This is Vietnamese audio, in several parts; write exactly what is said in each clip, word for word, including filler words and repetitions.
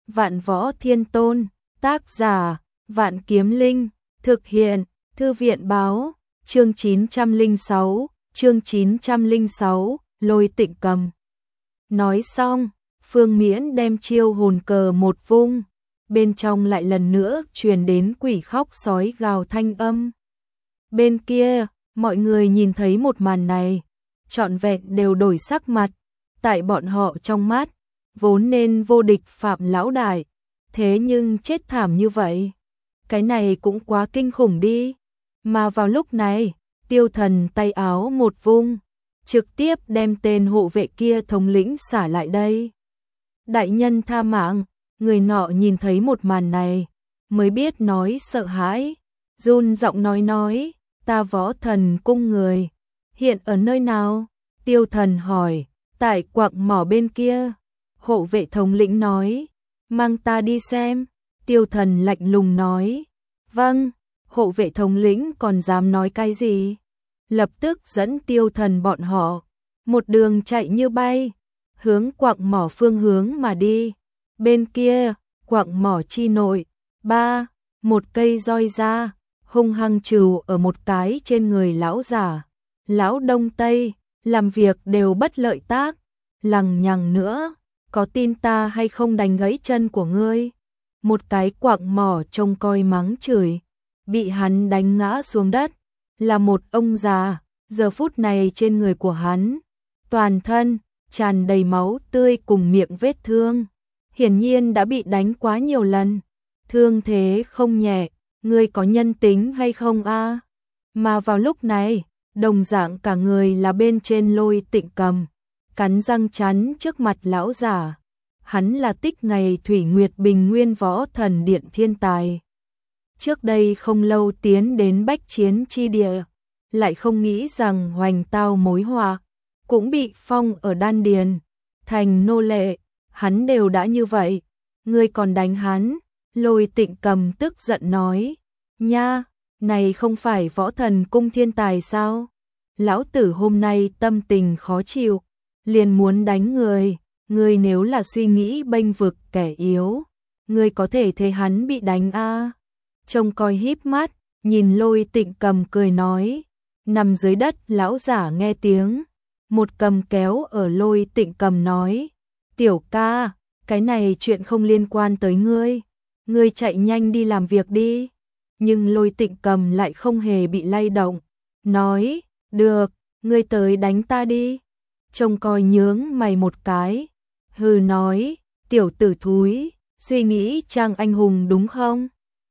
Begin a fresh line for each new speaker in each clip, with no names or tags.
Vạn Võ Thiên Tôn, tác giả, Vạn Kiếm Linh, thực hiện, Thư viện báo, chương chín trăm lẻ sáu, chương chín trăm lẻ sáu, Lôi Tịnh Cầm. Nói xong, Phương Miễn đem chiêu hồn cờ một vung, bên trong lại lần nữa truyền đến quỷ khóc sói gào thanh âm. Bên kia, mọi người nhìn thấy một màn này, trọn vẹn đều đổi sắc mặt, tại bọn họ trong mắt, vốn nên vô địch Phạm lão đại, thế nhưng chết thảm như vậy. Cái này cũng quá kinh khủng đi. Mà vào lúc này, Tiêu Thần tay áo một vung, trực tiếp đem tên hộ vệ kia thống lĩnh xả lại đây. Đại nhân tha mạng, người nọ nhìn thấy một màn này, mới biết nói sợ hãi, run giọng nói nói, ta Võ Thần cung người, hiện ở nơi nào? Tiêu Thần hỏi, tại quặng mỏ bên kia. Hộ vệ thống lĩnh nói, mang ta đi xem. Tiêu Thần lạnh lùng nói, vâng. Hộ vệ thống lĩnh còn dám nói cái gì? Lập tức dẫn Tiêu Thần bọn họ, một đường chạy như bay, hướng quặng mỏ phương hướng mà đi. Bên kia, quặng mỏ chi nội, ba, một cây roi ra, hung hăng trừ ở một cái trên người lão giả. Lão Đông Tây, làm việc đều bất lợi tác, lằng nhằng nữa, có tin ta hay không đánh gãy chân của ngươi? Một cái quặng mỏ trông coi mắng chửi, bị hắn đánh ngã xuống đất, là một ông già, giờ phút này trên người của hắn, toàn thân, tràn đầy máu tươi cùng miệng vết thương, hiển nhiên đã bị đánh quá nhiều lần, thương thế không nhẹ, ngươi có nhân tính hay không a? Mà vào lúc này, đồng dạng cả người là bên trên Lôi Tịnh Cầm, cắn răng chắn trước mặt lão giả. Hắn là tích ngày Thủy Nguyệt Bình Nguyên Võ Thần Điện thiên tài. Trước đây không lâu tiến đến bách chiến chi địa, lại không nghĩ rằng hoành tao mối họa, cũng bị phong ở đan điền, thành nô lệ, hắn đều đã như vậy, ngươi còn đánh hắn? Lôi Tịnh Cầm tức giận nói, nha, này không phải Võ Thần cung thiên tài sao? Lão tử hôm nay tâm tình khó chịu, liền muốn đánh người, ngươi nếu là suy nghĩ bênh vực kẻ yếu, ngươi có thể thấy hắn bị đánh a. Trông coi híp mắt, nhìn Lôi Tịnh Cầm cười nói, nằm dưới đất lão giả nghe tiếng, một cầm kéo ở Lôi Tịnh Cầm nói, tiểu ca, cái này chuyện không liên quan tới ngươi, ngươi chạy nhanh đi làm việc đi. Nhưng Lôi Tịnh Cầm lại không hề bị lay động, nói, được, ngươi tới đánh ta đi. Trông coi nhướng mày một cái, hừ nói, tiểu tử thúi, suy nghĩ trang anh hùng đúng không?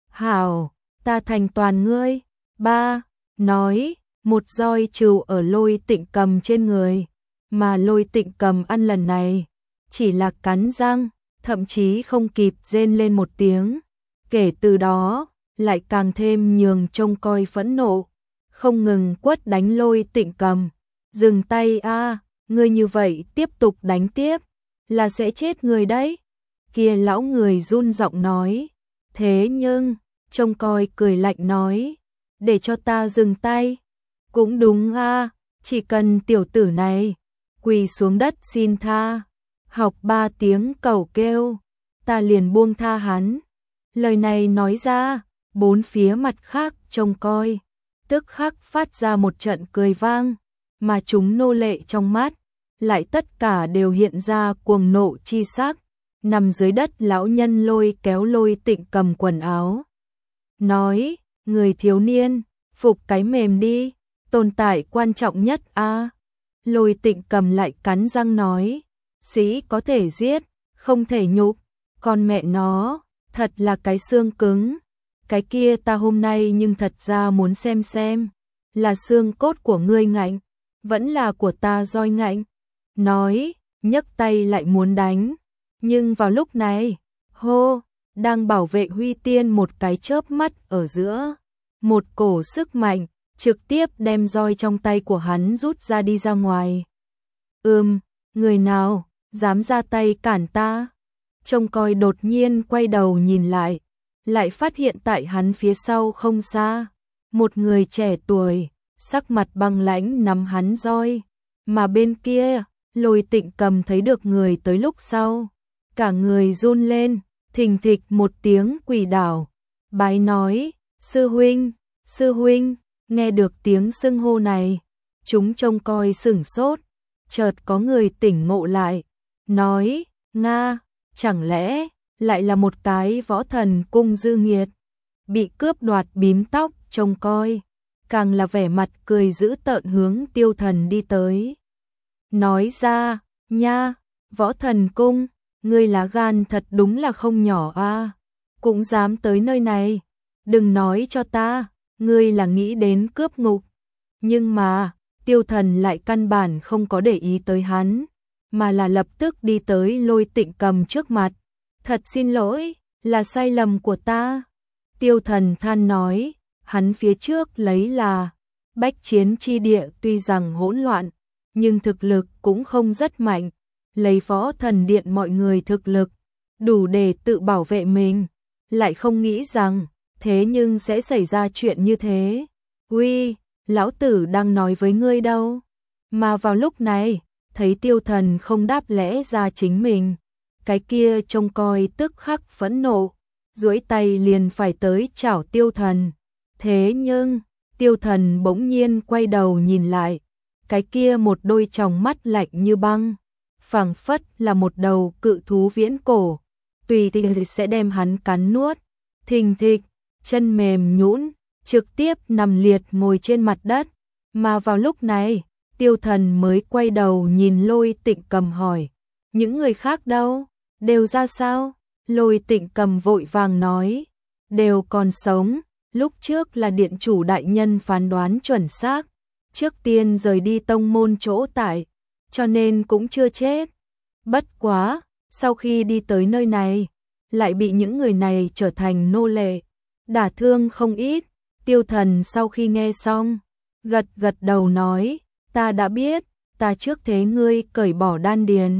Hảo, ta thành toàn ngươi. Ba, nói, một roi trừ ở Lôi Tịnh Cầm trên người, mà Lôi Tịnh Cầm ăn lần này, chỉ là cắn răng, thậm chí không kịp rên lên một tiếng. Kể từ đó, lại càng thêm nhường trông coi phẫn nộ, không ngừng quất đánh Lôi Tịnh Cầm. Dừng tay a, ngươi như vậy tiếp tục đánh tiếp, là sẽ chết người đấy. Kia lão người run giọng nói, thế nhưng, trông coi cười lạnh nói, để cho ta dừng tay. Cũng đúng a, chỉ cần tiểu tử này quỳ xuống đất xin tha, học ba tiếng cầu kêu, ta liền buông tha hắn. Lời này nói ra, bốn phía mặt khác trông coi, tức khắc phát ra một trận cười vang, mà chúng nô lệ trong mắt, lại tất cả đều hiện ra cuồng nộ chi sắc. Nằm dưới đất lão nhân lôi kéo Lôi Tịnh Cầm quần áo, nói, người thiếu niên, phục cái mềm đi, tồn tại quan trọng nhất a. Lôi Tịnh Cầm lại cắn răng nói, sĩ có thể giết, không thể nhục, con mẹ nó, thật là cái xương cứng. Cái kia ta hôm nay nhưng thật ra muốn xem xem, là xương cốt của ngươi ngạnh, vẫn là của ta roi ngạnh. Nói, nhấc tay lại muốn đánh. Nhưng vào lúc này, hô, đang bảo vệ Huy Tiên một cái chớp mắt ở giữa, một cổ sức mạnh, trực tiếp đem roi trong tay của hắn rút ra đi ra ngoài. Ừm, người nào, dám ra tay cản ta? Trông coi đột nhiên quay đầu nhìn lại, lại phát hiện tại hắn phía sau không xa, một người trẻ tuổi, sắc mặt băng lãnh nắm hắn roi, mà bên kia, Lôi Tịnh Cầm thấy được người tới lúc sau, cả người run lên, thình thịch một tiếng quỳ đảo, bái nói, sư huynh, sư huynh, nghe được tiếng xưng hô này, chúng trông coi sửng sốt, chợt có người tỉnh ngộ lại, nói, Nga, chẳng lẽ lại là một cái võ thần cung dư nghiệt, bị cướp đoạt bím tóc, trông coi, càng là vẻ mặt cười dữ tợn hướng Tiêu Thần đi tới. Nói ra, nha, võ thần cung, ngươi lá gan thật đúng là không nhỏ a, cũng dám tới nơi này, đừng nói cho ta, ngươi là nghĩ đến cướp ngục. Nhưng mà, Tiêu Thần lại căn bản không có để ý tới hắn, mà là lập tức đi tới Lôi Tịnh Cầm trước mặt. Thật xin lỗi, là sai lầm của ta. Tiêu Thần than nói, hắn phía trước lấy là bách chiến chi địa tuy rằng hỗn loạn, nhưng thực lực cũng không rất mạnh, lấy võ thần điện mọi người thực lực, đủ để tự bảo vệ mình, lại không nghĩ rằng, thế nhưng sẽ xảy ra chuyện như thế. Uy, lão tử đang nói với ngươi đâu. Mà vào lúc này, thấy Tiêu Thần không đáp lẽ ra chính mình, cái kia trông coi tức khắc phẫn nộ, duỗi tay liền phải tới chảo Tiêu Thần. Thế nhưng, Tiêu Thần bỗng nhiên quay đầu nhìn lại, cái kia một đôi tròng mắt lạnh như băng, phảng phất là một đầu cự thú viễn cổ, tùy thì sẽ đem hắn cắn nuốt. Thình thịch, chân mềm nhũn, trực tiếp nằm liệt ngồi trên mặt đất, mà vào lúc này, Tiêu Thần mới quay đầu nhìn Lôi Tịnh Cầm hỏi, những người khác đâu, đều ra sao? Lôi Tịnh Cầm vội vàng nói, đều còn sống, lúc trước là điện chủ đại nhân phán đoán chuẩn xác, trước tiên rời đi tông môn chỗ tại, cho nên cũng chưa chết. Bất quá, sau khi đi tới nơi này, lại bị những người này trở thành nô lệ, đả thương không ít. Tiêu Thần sau khi nghe xong, gật gật đầu nói, ta đã biết, ta trước thế ngươi cởi bỏ đan điền.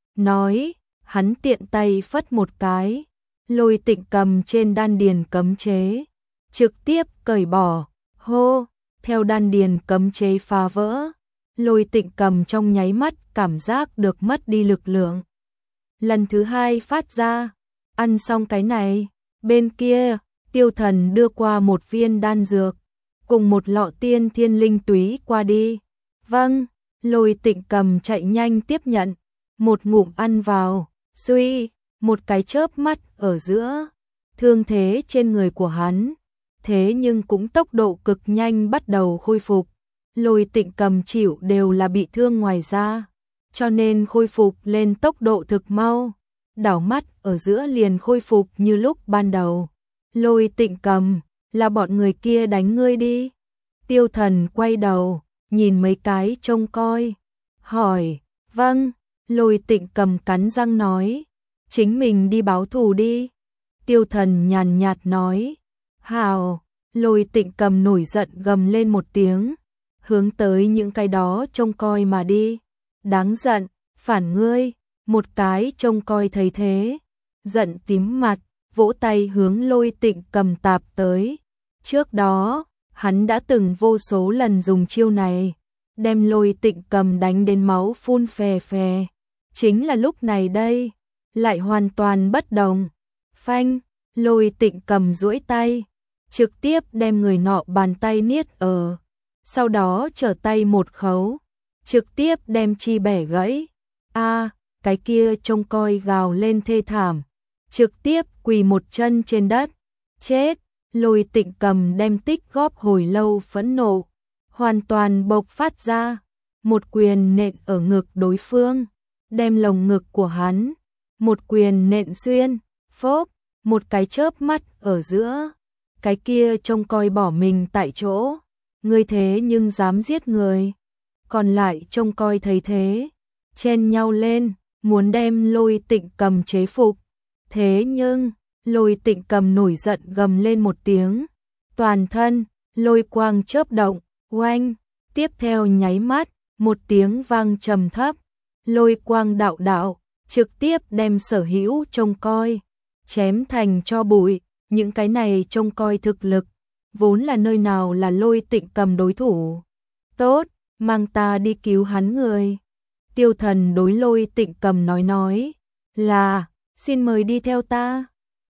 Nói, hắn tiện tay phất một cái, Lôi Tịnh Cầm trên đan điền cấm chế, trực tiếp cởi bỏ, hô, theo đan điền cấm chế phá vỡ, Lôi Tịnh Cầm trong nháy mắt cảm giác được mất đi lực lượng. Lần thứ hai phát ra, ăn xong cái này, bên kia, Tiêu Thần đưa qua một viên đan dược, cùng một lọ tiên thiên linh túy qua đi. Vâng, Lôi Tịnh Cầm chạy nhanh tiếp nhận, một ngụm ăn vào, suy, một cái chớp mắt ở giữa, thương thế trên người của hắn, thế nhưng cũng tốc độ cực nhanh bắt đầu khôi phục. Lôi Tịnh Cầm chịu đều là bị thương ngoài da, cho nên khôi phục lên tốc độ thực mau, đảo mắt ở giữa liền khôi phục như lúc ban đầu. Lôi Tịnh Cầm, là bọn người kia đánh ngươi đi. Tiêu Thần quay đầu, nhìn mấy cái trông coi, hỏi, vâng. Lôi Tịnh Cầm cắn răng nói, chính mình đi báo thù đi. Tiêu Thần nhàn nhạt nói, hào. Lôi Tịnh Cầm nổi giận gầm lên một tiếng, hướng tới những cái đó trông coi mà đi. Đáng giận, phản ngươi. Một cái trông coi thấy thế, giận tím mặt, vỗ tay hướng Lôi Tịnh Cầm tạp tới. Trước đó, hắn đã từng vô số lần dùng chiêu này, đem Lôi Tịnh Cầm đánh đến máu phun phè phè. Chính là lúc này đây, lại hoàn toàn bất đồng. Phanh, Lôi Tịnh Cầm duỗi tay, trực tiếp đem người nọ bàn tay niết ở, sau đó trở tay một khấu, trực tiếp đem chi bẻ gãy. A, cái kia trông coi gào lên thê thảm, trực tiếp quỳ một chân trên đất. Chết. Lôi Tịnh Cầm đem tích góp hồi lâu phẫn nộ, hoàn toàn bộc phát ra, một quyền nện ở ngực đối phương, đem lồng ngực của hắn, một quyền nện xuyên, phốp, một cái chớp mắt ở giữa, cái kia trông coi bỏ mình tại chỗ, ngươi thế nhưng dám giết người. Còn lại trông coi thấy thế, chen nhau lên, muốn đem Lôi Tịnh Cầm chế phục. Thế nhưng, Lôi Tịnh Cầm nổi giận gầm lên một tiếng, toàn thân, lôi quang chớp động, oanh, tiếp theo nháy mắt, một tiếng vang trầm thấp, lôi quang đạo đạo, trực tiếp đem sở hữu trông coi, chém thành cho bụi. Những cái này trông coi thực lực, vốn là nơi nào là Lôi Tịnh Cầm đối thủ. Tốt, mang ta đi cứu hắn người. Tiêu Thần đối Lôi Tịnh Cầm nói nói, là, xin mời đi theo ta.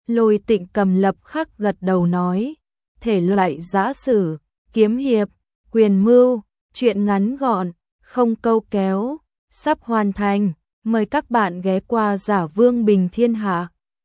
Lôi Tịnh Cầm lập khắc gật đầu nói, thể loại giã sử, kiếm hiệp, quyền mưu, truyện ngắn gọn, không câu kéo, sắp hoàn thành, mời các bạn ghé qua Giả Vương Bình Thiên Hạ.